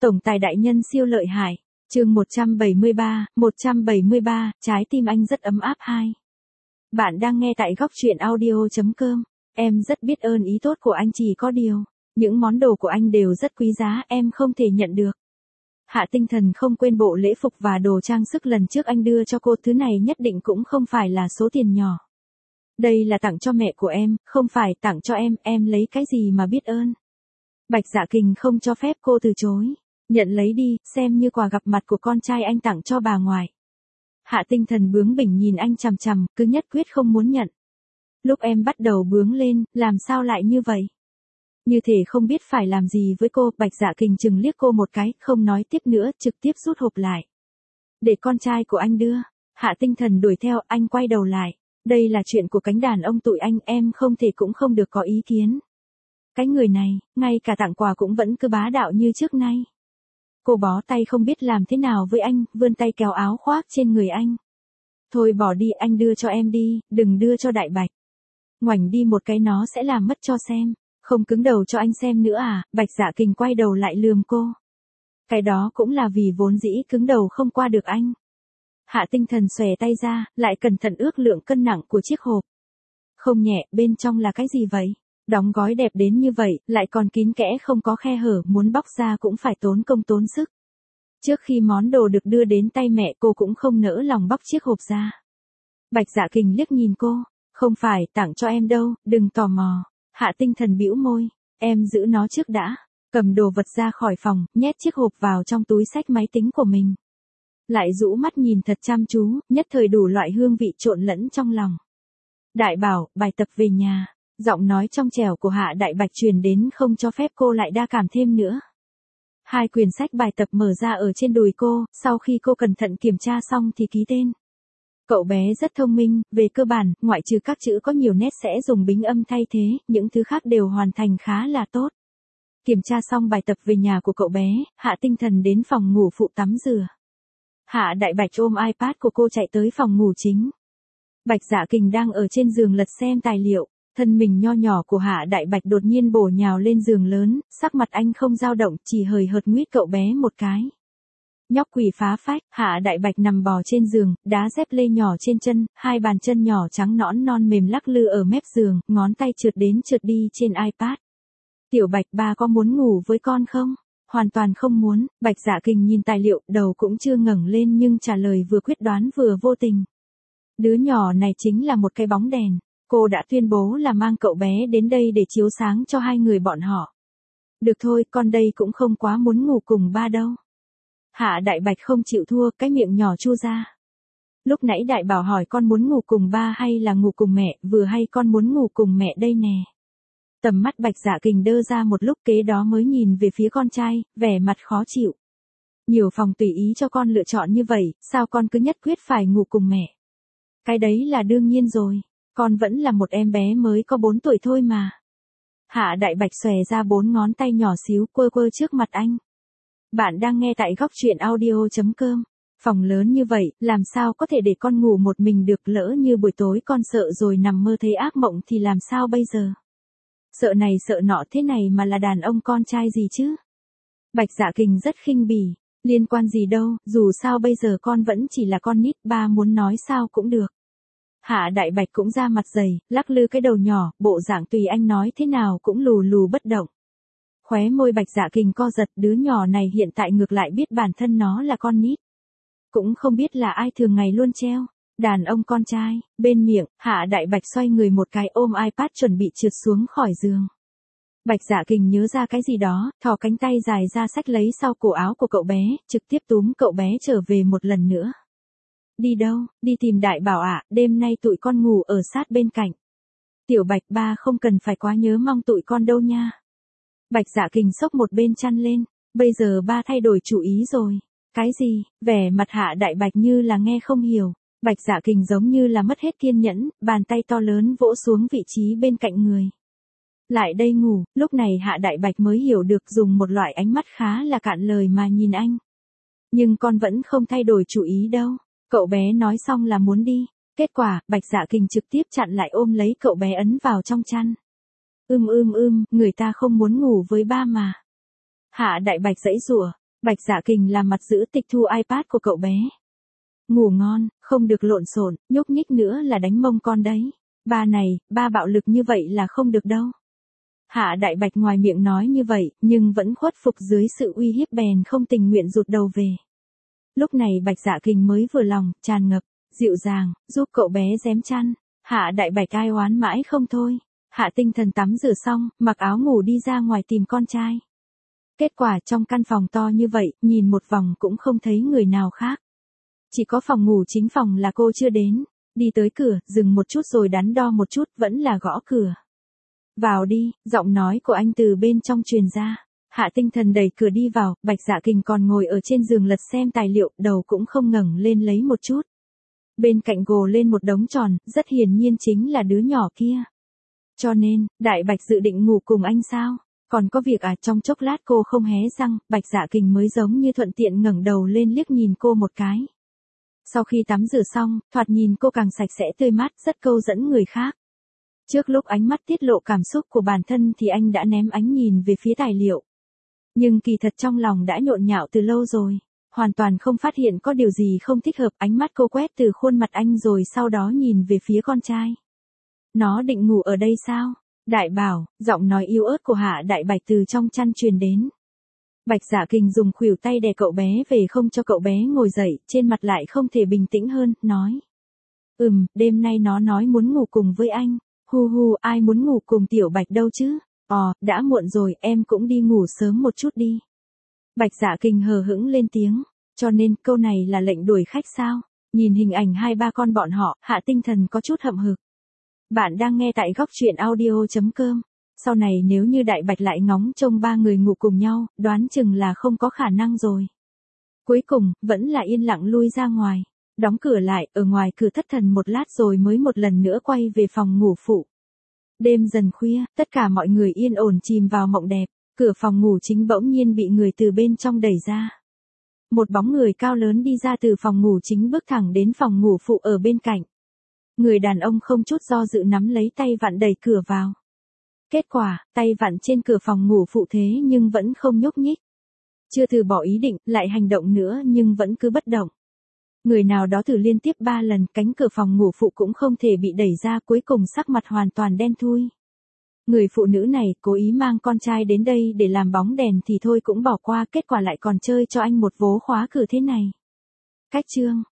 Tổng tài đại nhân siêu lợi hại. Chương 173, trái tim anh rất ấm áp 2. Bạn đang nghe tại góc truyện audio.com. Em rất biết ơn ý tốt của anh, chỉ có điều, những món đồ của anh đều rất quý giá, em không thể nhận được. Hạ Tinh Thần không quên bộ lễ phục và đồ trang sức lần trước anh đưa cho cô, thứ này nhất định cũng không phải là số tiền nhỏ. Đây là tặng cho mẹ của em, không phải tặng cho em lấy cái gì mà biết ơn. Bạch Dạ Kình không cho phép cô từ chối. Nhận lấy đi, xem như quà gặp mặt của con trai anh tặng cho bà ngoại. Hạ Tinh Thần bướng bỉnh nhìn anh chằm chằm, cứ nhất quyết không muốn nhận. Lúc em bắt đầu bướng lên, làm sao lại như vậy? Như thể không biết phải làm gì với cô, Bạch Dạ Kình chừng liếc cô một cái, không nói tiếp nữa, trực tiếp rút hộp lại. Để con trai của anh đưa. Hạ Tinh Thần đuổi theo, anh quay đầu lại. Đây là chuyện của cánh đàn ông tụi anh, em không thể cũng không được có ý kiến. Cái người này, ngay cả tặng quà cũng vẫn cứ bá đạo như trước nay. Cô bó tay không biết làm thế nào với anh, vươn tay kéo áo khoác trên người anh. Thôi bỏ đi, anh đưa cho em đi, đừng đưa cho Đại Bạch. Ngoảnh đi một cái nó sẽ làm mất cho xem. Không cứng đầu cho anh xem nữa à? Bạch Dạ Kình quay đầu lại lườm cô. Cái đó cũng là vì vốn dĩ cứng đầu không qua được anh. Hạ Tinh Thần xòe tay ra, lại cẩn thận ước lượng cân nặng của chiếc hộp. Không nhẹ, bên trong là cái gì vậy? Đóng gói đẹp đến như vậy, lại còn kín kẽ không có khe hở, muốn bóc ra cũng phải tốn công tốn sức. Trước khi món đồ được đưa đến tay mẹ, cô cũng không nỡ lòng bóc chiếc hộp ra. Bạch Dạ Kình liếc nhìn cô, không phải tặng cho em đâu, đừng tò mò. Hạ Tinh Thần bĩu môi, em giữ nó trước đã. Cầm đồ vật ra khỏi phòng, nhét chiếc hộp vào trong túi xách máy tính của mình. Lại rũ mắt nhìn thật chăm chú, nhất thời đủ loại hương vị trộn lẫn trong lòng. Đại bảo, bài tập về nhà. Giọng nói trong trẻo của Hạ Đại Bạch truyền đến không cho phép cô lại đa cảm thêm nữa. Hai quyển sách bài tập mở ra ở trên đùi cô, sau khi cô cẩn thận kiểm tra xong thì ký tên. Cậu bé rất thông minh, về cơ bản, ngoại trừ các chữ có nhiều nét sẽ dùng bính âm thay thế, những thứ khác đều hoàn thành khá là tốt. Kiểm tra xong bài tập về nhà của cậu bé, Hạ Tinh Thần đến phòng ngủ phụ tắm rửa. Hạ Đại Bạch ôm iPad của cô chạy tới phòng ngủ chính. Bạch Dạ Kình đang ở trên giường lật xem tài liệu. Thân mình nho nhỏ của Hạ Đại Bạch đột nhiên bổ nhào lên giường lớn, sắc mặt anh không dao động, chỉ hời hợt nguyết cậu bé một cái. Nhóc quỷ phá phách, Hạ Đại Bạch nằm bò trên giường, đá dép lê nhỏ trên chân, hai bàn chân nhỏ trắng nõn non mềm lắc lư ở mép giường, ngón tay trượt đến trượt đi trên iPad. Tiểu Bạch, ba có muốn ngủ với con không? Hoàn toàn không muốn. Bạch Dạ Kình nhìn tài liệu, đầu cũng chưa ngẩng lên nhưng trả lời vừa quyết đoán vừa vô tình. Đứa nhỏ này chính là một cái bóng đèn. Cô đã tuyên bố là mang cậu bé đến đây để chiếu sáng cho hai người bọn họ. Được thôi, con đây cũng không quá muốn ngủ cùng ba đâu. Hạ Đại Bạch không chịu thua, cái miệng nhỏ chu ra. Lúc nãy Đại Bảo hỏi con muốn ngủ cùng ba hay là ngủ cùng mẹ, vừa hay con muốn ngủ cùng mẹ đây nè. Tầm mắt Bạch Dạ Kình đơ ra một lúc, kế đó mới nhìn về phía con trai, vẻ mặt khó chịu. Nhiều phòng tùy ý cho con lựa chọn như vậy, sao con cứ nhất quyết phải ngủ cùng mẹ? Cái đấy là đương nhiên rồi. Con vẫn là một em bé mới có 4 tuổi thôi mà. Hạ Đại Bạch xòe ra 4 ngón tay nhỏ xíu quơ quơ trước mặt anh. Bạn đang nghe tại góc truyện audio.com. Phòng lớn như vậy, làm sao có thể để con ngủ một mình được, lỡ như buổi tối con sợ rồi nằm mơ thấy ác mộng thì làm sao bây giờ? Sợ này sợ nọ thế này mà là đàn ông con trai gì chứ? Bạch Dạ Kình rất khinh bỉ, liên quan gì đâu, dù sao bây giờ con vẫn chỉ là con nít, ba muốn nói sao cũng được. Hạ Đại Bạch cũng ra mặt dày, lắc lư cái đầu nhỏ, bộ dạng tùy anh nói thế nào cũng lù lù bất động. Khóe môi Bạch Dạ Kình co giật, đứa nhỏ này hiện tại ngược lại biết bản thân nó là con nít. Cũng không biết là ai thường ngày luôn treo, đàn ông con trai, bên miệng, Hạ Đại Bạch xoay người một cái ôm iPad chuẩn bị trượt xuống khỏi giường. Bạch Dạ Kình nhớ ra cái gì đó, thò cánh tay dài ra xách lấy sau cổ áo của cậu bé, trực tiếp túm cậu bé trở về một lần nữa. Đi đâu? Đi tìm Đại Bảo ạ, đêm nay tụi con ngủ ở sát bên cạnh. Tiểu Bạch, ba không cần phải quá nhớ mong tụi con đâu nha. Bạch Dạ Kình xốc một bên chăn lên, bây giờ ba thay đổi chủ ý rồi. Cái gì? Vẻ mặt Hạ Đại Bạch như là nghe không hiểu. Bạch Dạ Kình giống như là mất hết kiên nhẫn, bàn tay to lớn vỗ xuống vị trí bên cạnh người. Lại đây ngủ, lúc này Hạ Đại Bạch mới hiểu được, dùng một loại ánh mắt khá là cạn lời mà nhìn anh. Nhưng con vẫn không thay đổi chủ ý đâu. Cậu bé nói xong là muốn đi. Kết quả, Bạch Dạ Kình trực tiếp chặn lại ôm lấy cậu bé ấn vào trong chăn. Người ta không muốn ngủ với ba mà. Hạ Đại Bạch giãy giụa, Bạch Dạ Kình làm mặt giữ tịch thu iPad của cậu bé. Ngủ ngon, không được lộn xộn, nhúc nhích nữa là đánh mông con đấy. Ba này, ba bạo lực như vậy là không được đâu. Hạ Đại Bạch ngoài miệng nói như vậy, nhưng vẫn khuất phục dưới sự uy hiếp bèn không tình nguyện rụt đầu về. Lúc này Bạch Dạ Kình mới vừa lòng, tràn ngập, dịu dàng, giúp cậu bé rém chăn. Hạ Đại Bạch ai oán mãi không thôi. Hạ Tinh Thần tắm rửa xong, mặc áo ngủ đi ra ngoài tìm con trai. Kết quả trong căn phòng to như vậy, nhìn một vòng cũng không thấy người nào khác. Chỉ có phòng ngủ chính phòng là cô chưa đến. Đi tới cửa, dừng một chút rồi đắn đo một chút, vẫn là gõ cửa. Vào đi, giọng nói của anh từ bên trong truyền ra. Hạ Tinh Thần đẩy cửa đi vào, Bạch Dạ Kình còn ngồi ở trên giường lật xem tài liệu, đầu cũng không ngẩng lên lấy một chút. Bên cạnh gồ lên một đống tròn, rất hiển nhiên chính là đứa nhỏ kia. Cho nên, Đại Bạch dự định ngủ cùng anh sao? Còn có việc à? Trong chốc lát cô không hé răng, Bạch Dạ Kình mới giống như thuận tiện ngẩng đầu lên liếc nhìn cô một cái. Sau khi tắm rửa xong, thoạt nhìn cô càng sạch sẽ tươi mát, rất câu dẫn người khác. Trước lúc ánh mắt tiết lộ cảm xúc của bản thân thì anh đã ném ánh nhìn về phía tài liệu. Nhưng kỳ thật trong lòng đã nhộn nhạo từ lâu rồi. Hoàn toàn không phát hiện có điều gì không thích hợp, ánh mắt cô quét từ khuôn mặt anh rồi sau đó nhìn về phía con trai. Nó định ngủ ở đây sao? Đại bảo, giọng nói yếu ớt của Hạ Đại Bạch từ trong chăn truyền đến. Bạch Dạ Kình dùng khuỷu tay đè cậu bé về không cho cậu bé ngồi dậy, trên mặt lại không thể bình tĩnh hơn, nói. Đêm nay nó nói muốn ngủ cùng với anh. Hu hu, ai muốn ngủ cùng Tiểu Bạch đâu chứ? Đã muộn rồi, em cũng đi ngủ sớm một chút đi. Bạch Dạ Kình hờ hững lên tiếng, cho nên câu này là lệnh đuổi khách sao? Nhìn hình ảnh hai ba con bọn họ, Hạ Tinh Thần có chút hậm hực. Bạn đang nghe tại góc truyện audio.com. Sau này nếu như Đại Bạch lại ngóng trông ba người ngủ cùng nhau, đoán chừng là không có khả năng rồi. Cuối cùng, vẫn là yên lặng lui ra ngoài. Đóng cửa lại, ở ngoài cửa thất thần một lát rồi mới một lần nữa quay về phòng ngủ phụ. Đêm dần khuya, tất cả mọi người yên ổn chìm vào mộng đẹp. Cửa phòng ngủ chính bỗng nhiên bị người từ bên trong đẩy ra. Một bóng người cao lớn đi ra từ phòng ngủ chính bước thẳng đến phòng ngủ phụ ở bên cạnh. Người đàn ông không chút do dự nắm lấy tay vặn đẩy cửa vào. Kết quả, tay vặn trên cửa phòng ngủ phụ thế nhưng vẫn không nhúc nhích. Chưa từ bỏ ý định, lại hành động nữa nhưng vẫn cứ bất động. Người nào đó thử liên tiếp 3 lần, cánh cửa phòng ngủ phụ cũng không thể bị đẩy ra, cuối cùng sắc mặt hoàn toàn đen thui. Người phụ nữ này cố ý mang con trai đến đây để làm bóng đèn thì thôi cũng bỏ qua, kết quả lại còn chơi cho anh một vố khóa cửa thế này. Cách chương